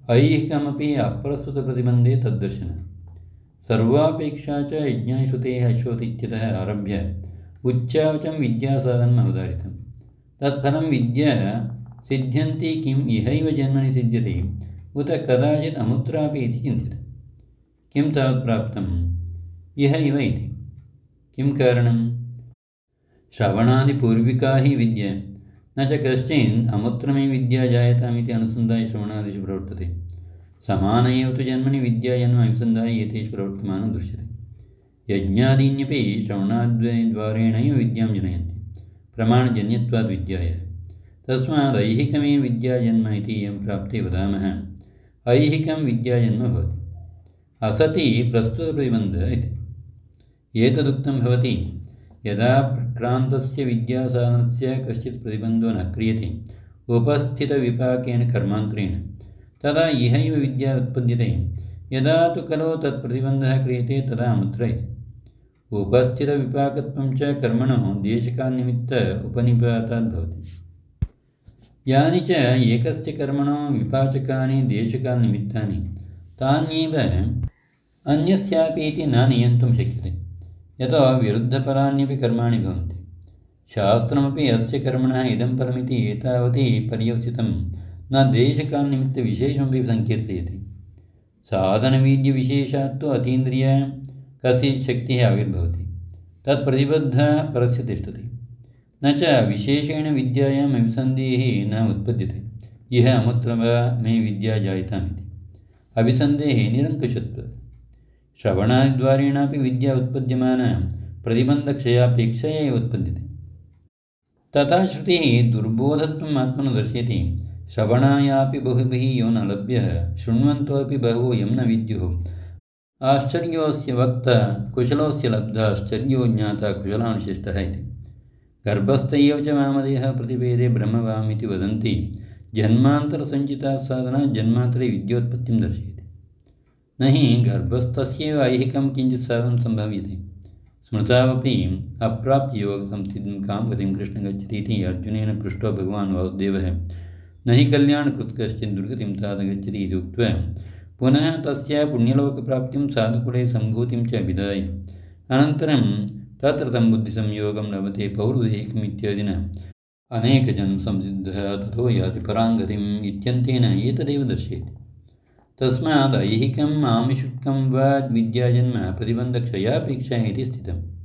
ऐहिकमपि अप्रस्तुतप्रतिबन्धे तद्दर्शनं। सर्वापेक्षा च यज्ञाश्रुतेः अश्वत् इत्यतः आरभ्य उच्चावचं विद्यासाधनम् अवधारितं। तत्फलं विद्या सिद्ध्यन्ति किम् इहैव जन्मनि सिद्ध्यति उत कदाचित् अमुत्रापि इति चिन्त्यते। किं तावत् प्राप्तम् इहैव इति। किं कारणं? श्रवणादिपूर्विका हि विद्या, न च कश्चिन् अमुत्रमे विद्या जायतामिति अनुसन्धाय श्रवणादिषु प्रवर्तते। समान एव तु जन्मनि विद्याजन्म अनुसन्धाय एतेषु प्रवर्तमानं दृश्यते। यज्ञादीन्यपि श्रवणाद्वारेणैव विद्यां जनयन्ति, प्रमाणजन्यत्वाद् विद्यायाः। तस्माद् ऐहिकमेव विद्याजन्म इति एवं प्राप्ते वदामः ऐहिकं विद्याजन्म भवति। असति प्रस्तुतप्रतिबन्धः इति। एतदुक्तं भवति यदा प्रक्रान्तस्य विद्यासाधनस्य कश्चित् प्रतिबन्धो न क्रियते उपस्थितविपाकेन कर्मान्तरेण, तदा इहैव विद्या उत्पद्यते। यदा तु खलु तत्प्रतिबन्धः क्रियते तदा अमुत्र इति। उपस्थितविपाकत्वं च कर्मणो देशकालनिमित्त उपनिपाताद् भवति। यानि च एकस्य कर्मणो विपाचकानि देशकालनिमित्तानि तान्येव अन्यस्यापि इति न नियन्तुं शक्यते। यतो विरुद्धफलान्यपि कर्माणि भवन्ति। शास्त्रमपि अस्य कर्मणः इदं फलमिति एतावति पर्यवसितं न देशकालनिमित्तविशेषमपि सङ्कीर्तयति। साधनवीर्यविशेषात् तु अतीन्द्रिया कश्चित् शक्तिः आविर्भवति, तत्प्रतिबद्धः परस्य तिष्ठति। न च विशेषेण विद्यायाम् अभिसन्धिः न उत्पद्यते। इह अमुत्र मे विद्या जायतामिति अभिसन्धेः निरङ्कुशत्वात्। श्रवणादिद्वारेणापि विद्या उत्पद्यमाना प्रतिबन्धक्षयापेक्षया एव उत्पद्यते। तथा श्रुतिः दुर्बोधत्वम् आत्मनो दर्शयति। श्रवणायापि बहुभिः यो न लभ्यः शृण्वन्तोऽपि बहवो यं न विद्युः आश्चर्योऽस्य वक्ता कुशलोऽस्य लब्धः आश्चर्यो ज्ञाता कुशलानुशिष्टः इति। गर्भस्थ एव च वामदेहः प्रतिपेदे ब्रह्मवामिति वदन्ति। जन्मान्तरसञ्चिता साधना जन्मान्तरे विद्योत्पत्तिं दर्शयति। न हि गर्भस्थस्यैव ऐहिकं किञ्चित् साधनं सम्भव्यते। स्मृतावपि अप्राप्य योगसंस्थितिं कां गतिं कृष्ण गच्छति इति अर्जुनेन पृष्टो भगवान् वासुदेवः न हि कल्याणकृत् कश्चित् दुर्गतिं तात गच्छति इति उक्त्वा पुनः तस्य पुण्यलोकप्राप्तिं साधुकुले सम्भूतिं च अभिधाय अनन्तरं तत्र तं बुद्धिसंयोगं लभते पौरुदेहिकम् इत्यादिना अनेकजन्म संसिद्धः ततो याति पराङ्गतिम् इत्यन्तेन एतदेव दर्शयति। तस्माद् ऐहिकम् आमिषुकं वा विद्याजन्म प्रतिबन्धक्षयापेक्षा इति स्थितम्।